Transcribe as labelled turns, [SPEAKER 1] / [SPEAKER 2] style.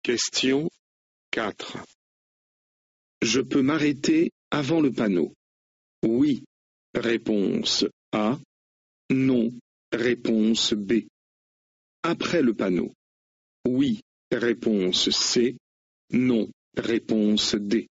[SPEAKER 1] Question 4. Je peux m'arrêter avant le panneau. Oui. Réponse A. Non. Réponse B. Après le panneau. Oui. Réponse C. Non. Réponse D.